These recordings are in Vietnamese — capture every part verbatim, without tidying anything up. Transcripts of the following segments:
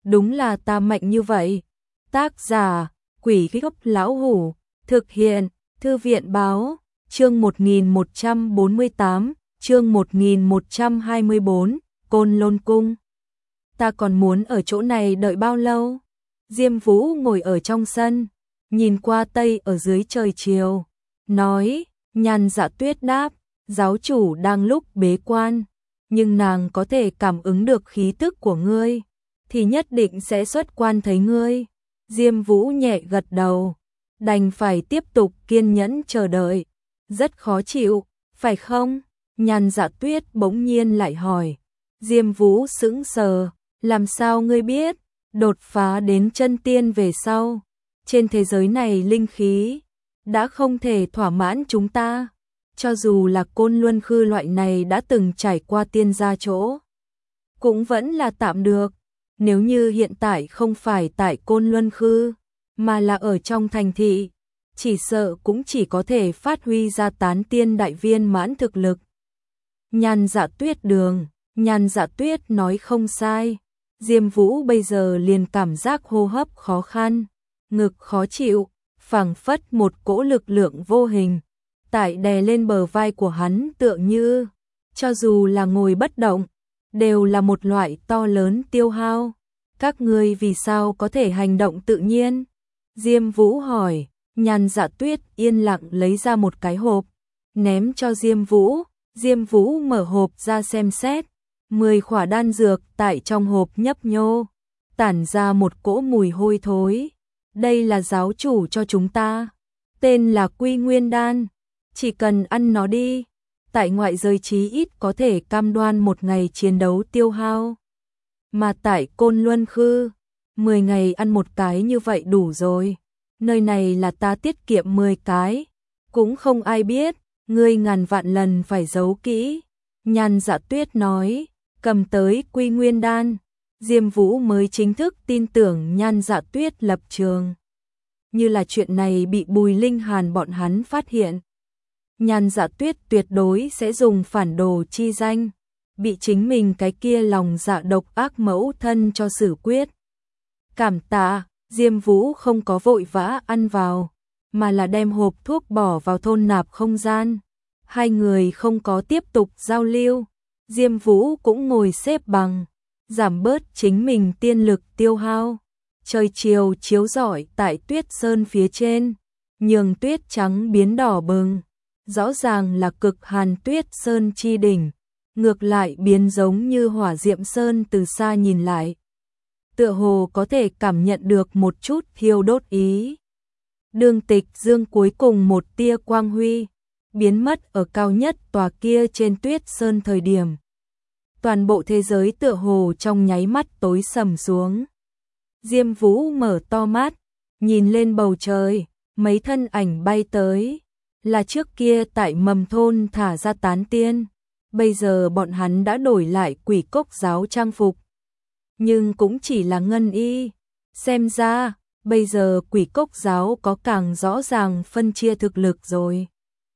đúng là ta mạnh như vậy. Tác giả, Quỷ Gốc Lão Hủ, thực hiện, Thư viện báo, chương một nghìn một trăm bốn mươi tám, chương một nghìn một trăm hai mươi bốn, Côn Lôn Cung. Ta còn muốn ở chỗ này đợi bao lâu? Diêm Vũ ngồi ở trong sân, nhìn qua tây ở dưới trời chiều, nói, Nhan Dạ Tuyết đáp, giáo chủ đang lúc bế quan, nhưng nàng có thể cảm ứng được khí tức của ngươi, thì nhất định sẽ xuất quan thấy ngươi. Diêm Vũ nhẹ gật đầu, đành phải tiếp tục kiên nhẫn chờ đợi. Rất khó chịu, phải không? Nhan Dạ Tuyết bỗng nhiên lại hỏi. Diêm Vũ sững sờ, làm sao ngươi biết? Đột phá đến chân tiên về sau, trên thế giới này linh khí đã không thể thỏa mãn chúng ta. Cho dù là Côn Luân Khư loại này đã từng trải qua tiên gia chỗ, cũng vẫn là tạm được. Nếu như hiện tại không phải tại Côn Luân Khư, mà là ở trong thành thị, chỉ sợ cũng chỉ có thể phát huy ra tán tiên đại viên mãn thực lực. Nhan Dạ Tuyết đường, Nhan Dạ Tuyết nói không sai. Diêm Vũ bây giờ liền cảm giác hô hấp khó khăn, ngực khó chịu, phảng phất một cỗ lực lượng vô hình tại đè lên bờ vai của hắn, tựa như cho dù là ngồi bất động đều là một loại to lớn tiêu hao. Các ngươi vì sao có thể hành động tự nhiên? Diêm Vũ hỏi. Nhan Dạ Tuyết yên lặng lấy ra một cái hộp, ném cho Diêm Vũ. Diêm Vũ mở hộp ra xem xét, mười khỏa đan dược tại trong hộp nhấp nhô, tản ra một cỗ mùi hôi thối. Đây là giáo chủ cho chúng ta, tên là Quy Nguyên Đan, chỉ cần ăn nó đi, tại ngoại giới chí ít có thể cam đoan một ngày chiến đấu tiêu hao. Mà tại Côn Luân Khư, mười ngày ăn một cái như vậy đủ rồi. Nơi này là ta tiết kiệm mười cái, cũng không ai biết, ngươi ngàn vạn lần phải giấu kỹ. Nhan Dạ Tuyết nói, cầm tới Quy Nguyên Đan. Diêm Vũ mới chính thức tin tưởng Nhan Dạ Tuyết lập trường. Như là chuyện này bị Bùi Linh Hàn bọn hắn phát hiện, Nhan Dạ Tuyết tuyệt đối sẽ dùng phản đồ chi danh, bị chính mình cái kia lòng dạ độc ác mẫu thân cho xử quyết. Cảm tạ. Diêm Vũ không có vội vã ăn vào, mà là đem hộp thuốc bỏ vào thôn nạp không gian. Hai người không có tiếp tục giao lưu. Diêm Vũ cũng ngồi xếp bằng, giảm bớt chính mình tiên lực tiêu hao. Trời chiều chiếu rọi tại tuyết sơn phía trên, nhường tuyết trắng biến đỏ bừng. Rõ ràng là cực hàn tuyết sơn chi đỉnh, ngược lại biến giống như hỏa diệm sơn từ xa nhìn lại. Tựa hồ có thể cảm nhận được một chút thiêu đốt ý. Đường Tịch Dương cuối cùng một tia quang huy, biến mất ở cao nhất tòa kia trên tuyết sơn thời điểm. Toàn bộ thế giới tựa hồ trong nháy mắt tối sầm xuống. Diêm Vũ mở to mắt, nhìn lên bầu trời, mấy thân ảnh bay tới. Là trước kia tại Mầm Thôn thả ra tán tiên, bây giờ bọn hắn đã đổi lại Quỷ Cốc giáo trang phục. Nhưng cũng chỉ là ngân y. Xem ra, bây giờ Quỷ Cốc giáo có càng rõ ràng phân chia thực lực rồi.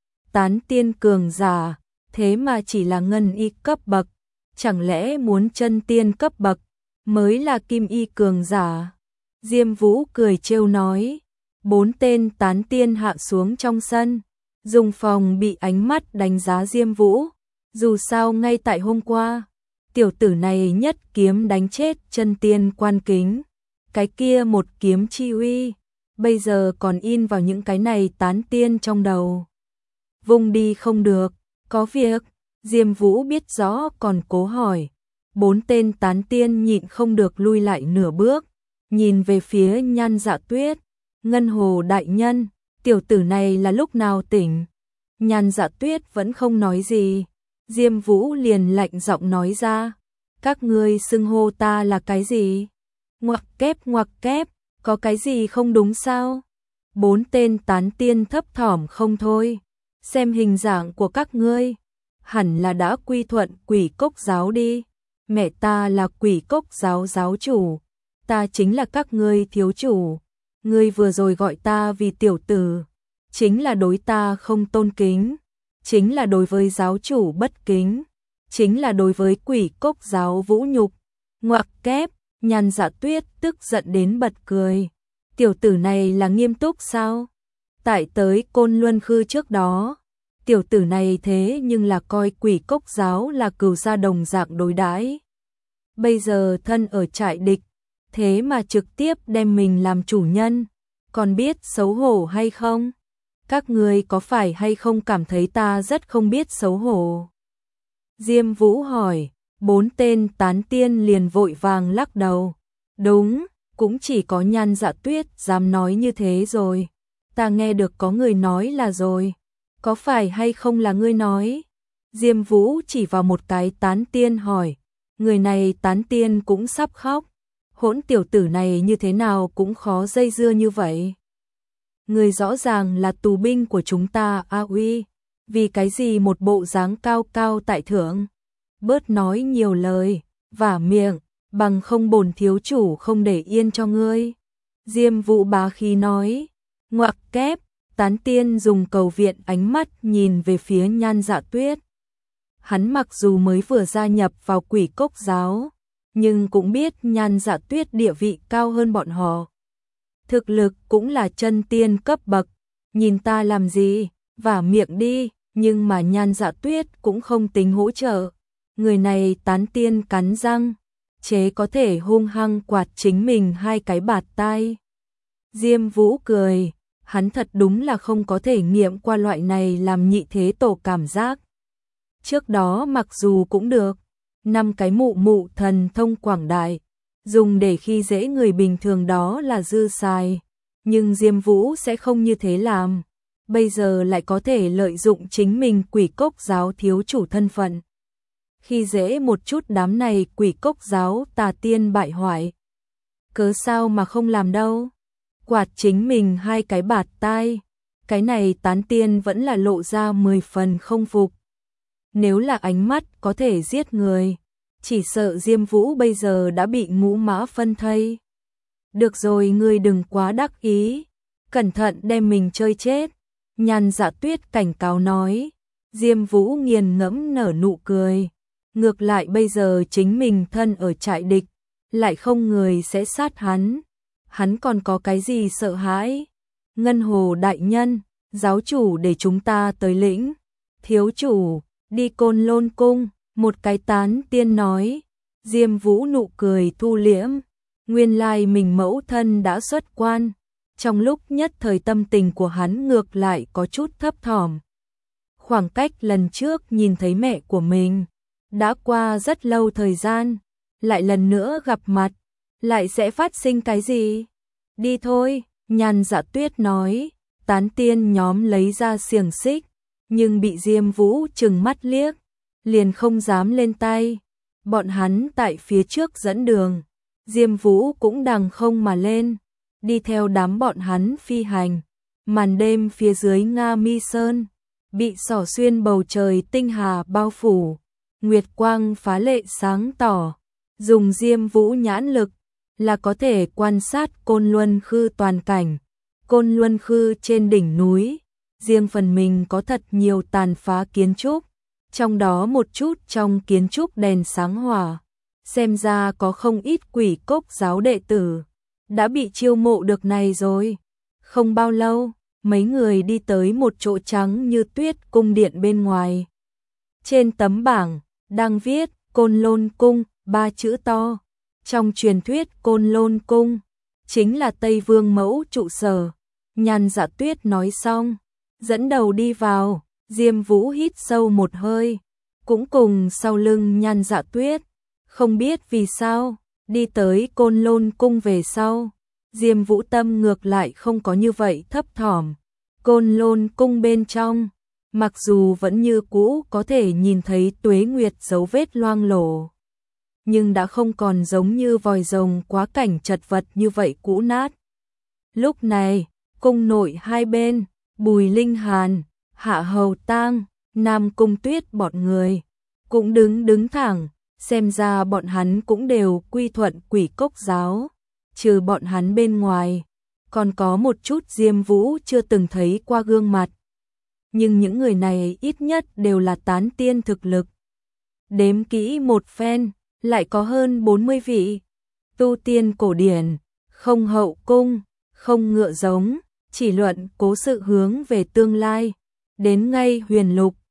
Tán tiên cường giả, thế mà chỉ là ngân y cấp bậc. Chẳng lẽ muốn chân tiên cấp bậc mới là kim y cường giả? Diêm Vũ cười trêu nói. Bốn tên tán tiên hạ xuống trong sân. Dùng phòng bị ánh mắt đánh giá Diêm Vũ. Dù sao ngay tại hôm qua, tiểu tử này nhất kiếm đánh chết chân tiên Quan Kính. Cái kia một kiếm chi uy, bây giờ còn in vào những cái này tán tiên trong đầu. Vùng đi không được, có việc. Diêm Vũ biết rõ còn cố hỏi. Bốn tên tán tiên nhịn không được lui lại nửa bước, nhìn về phía Nhan Dạ Tuyết. Ngân Hồ đại nhân, tiểu tử này là lúc nào tỉnh? Nhan Dạ Tuyết vẫn không nói gì. Diêm Vũ liền lạnh giọng nói ra. Các ngươi xưng hô ta là cái gì? Ngoặc kép ngoặc kép, có cái gì không đúng sao? Bốn tên tán tiên thấp thỏm không thôi. Xem hình dạng của các ngươi, hẳn là đã quy thuận Quỷ Cốc giáo đi. Mẹ ta là Quỷ Cốc giáo giáo chủ, ta chính là các ngươi thiếu chủ. Ngươi vừa rồi gọi ta vì tiểu tử, chính là đối ta không tôn kính, chính là đối với giáo chủ bất kính, chính là đối với Quỷ Cốc giáo vũ nhục. Ngoặc kép, Nhan Dạ Tuyết tức giận đến bật cười. Tiểu tử này là nghiêm túc sao? Tại tới Côn Luân Khư trước đó, tiểu tử này thế nhưng là coi Quỷ Cốc giáo là cừu gia đồng dạng đối đãi. Bây giờ thân ở trại địch, thế mà trực tiếp đem mình làm chủ nhân, còn biết xấu hổ hay không? Các người có phải hay không cảm thấy ta rất không biết xấu hổ? Diêm Vũ hỏi, bốn tên tán tiên liền vội vàng lắc đầu. Đúng, cũng chỉ có Nhan Dạ Tuyết dám nói như thế rồi. Ta nghe được có người nói là rồi. Có phải hay không là ngươi nói? Diêm Vũ chỉ vào một cái tán tiên hỏi. Người này tán tiên cũng sắp khóc. Hỗn tiểu tử này như thế nào cũng khó dây dưa như vậy. Người rõ ràng là tù binh của chúng ta, A Uy. Vì cái gì một bộ dáng cao cao tại thượng? Bớt nói nhiều lời, vả miệng, bằng không bổn thiếu chủ không để yên cho ngươi. Diêm Vũ bá khí nói. Ngoặc kép, tán tiên dùng cầu viện ánh mắt nhìn về phía Nhan Dạ Tuyết. Hắn mặc dù mới vừa gia nhập vào Quỷ Cốc giáo, nhưng cũng biết Nhan Dạ Tuyết địa vị cao hơn bọn họ. Thực lực cũng là chân tiên cấp bậc, nhìn ta làm gì, vả miệng đi, nhưng mà Nhan Dạ Tuyết cũng không tính hỗ trợ. Người này tán tiên cắn răng, chế có thể hung hăng quạt chính mình hai cái bạt tai. Diêm Vũ cười, hắn thật đúng là không có thể nghiệm qua loại này làm nhị thế tổ cảm giác. Trước đó mặc dù cũng được, năm cái mụ mụ thần thông quảng đại, dùng để khi dễ người bình thường đó là dư xài, nhưng Diêm Vũ sẽ không như thế làm. Bây giờ lại có thể lợi dụng chính mình Quỷ Cốc giáo thiếu chủ thân phận. Khi dễ một chút đám này Quỷ Cốc giáo tà tiên bại hoại. Cớ sao mà không làm đâu? Quạt chính mình hai cái bạt tai, cái này tán tiên vẫn là lộ ra mười phần không phục. Nếu là ánh mắt có thể giết người, chỉ sợ Diêm Vũ bây giờ đã bị ngũ mã phân thây. Được rồi, ngươi đừng quá đắc ý, cẩn thận đem mình chơi chết. Nhan Dạ Tuyết cảnh cáo nói. Diêm Vũ nghiền ngẫm nở nụ cười. Ngược lại bây giờ chính mình thân ở trại địch, lại không người sẽ sát hắn. Hắn còn có cái gì sợ hãi? Ngân Hồ đại nhân, giáo chủ để chúng ta tới lĩnh. Thiếu chủ, đi Côn Lôn cung, một cái tán tiên nói. Diêm Vũ nụ cười thu liễm. Nguyên lai mình mẫu thân đã xuất quan. Trong lúc nhất thời tâm tình của hắn ngược lại có chút thấp thỏm. Khoảng cách lần trước nhìn thấy mẹ của mình, đã qua rất lâu thời gian, lại lần nữa gặp mặt, lại sẽ phát sinh cái gì? Đi thôi, Nhan Dạ Tuyết nói. Tán tiên nhóm lấy ra xiềng xích, nhưng bị Diêm Vũ trừng mắt liếc, liền không dám lên tay. Bọn hắn tại phía trước dẫn đường, Diêm Vũ cũng đằng không mà lên, đi theo đám bọn hắn phi hành. Màn đêm phía dưới Nga Mi Sơn, bị xỏ xuyên bầu trời tinh hà bao phủ, nguyệt quang phá lệ sáng tỏ. Dùng Diêm Vũ nhãn lực là có thể quan sát Côn Luân Khư toàn cảnh. Côn Luân Khư trên đỉnh núi, riêng phần mình có thật nhiều tàn phá kiến trúc, trong đó một chút trong kiến trúc đèn sáng hỏa, xem ra có không ít Quỷ Cốc giáo đệ tử đã bị chiêu mộ được này rồi. Không bao lâu, mấy người đi tới một chỗ trắng như tuyết cung điện bên ngoài. Trên tấm bảng đang viết Côn Lôn cung ba chữ to. Trong truyền thuyết Côn Lôn cung chính là Tây Vương mẫu trụ sở. Nhan Dạ Tuyết nói xong, dẫn đầu đi vào. Diêm Vũ hít sâu một hơi, cũng cùng sau lưng Nhan Dạ Tuyết. Không biết vì sao, đi tới Côn Lôn cung về sau, Diêm Vũ tâm ngược lại không có như vậy thấp thỏm. Côn Lôn cung bên trong, mặc dù vẫn như cũ có thể nhìn thấy tuế nguyệt dấu vết loang lổ, nhưng đã không còn giống như vòi rồng quá cảnh chật vật như vậy cũ nát. Lúc này, cung nội hai bên, Bùi Linh Hàn, Hạ Hầu Tang, Nam Cung Tuyết bọn người cũng đứng đứng thẳng, xem ra bọn hắn cũng đều quy thuận Quỷ Cốc giáo. Trừ bọn hắn bên ngoài, còn có một chút Diêm Vũ chưa từng thấy qua gương mặt. Nhưng những người này ít nhất đều là tán tiên thực lực. Đếm kỹ một phen, lại có hơn bốn mươi vị. tu tiên cổ điển, không hậu cung, không ngựa giống, chỉ luận cố sự hướng về tương lai. Đến ngay huyền lục,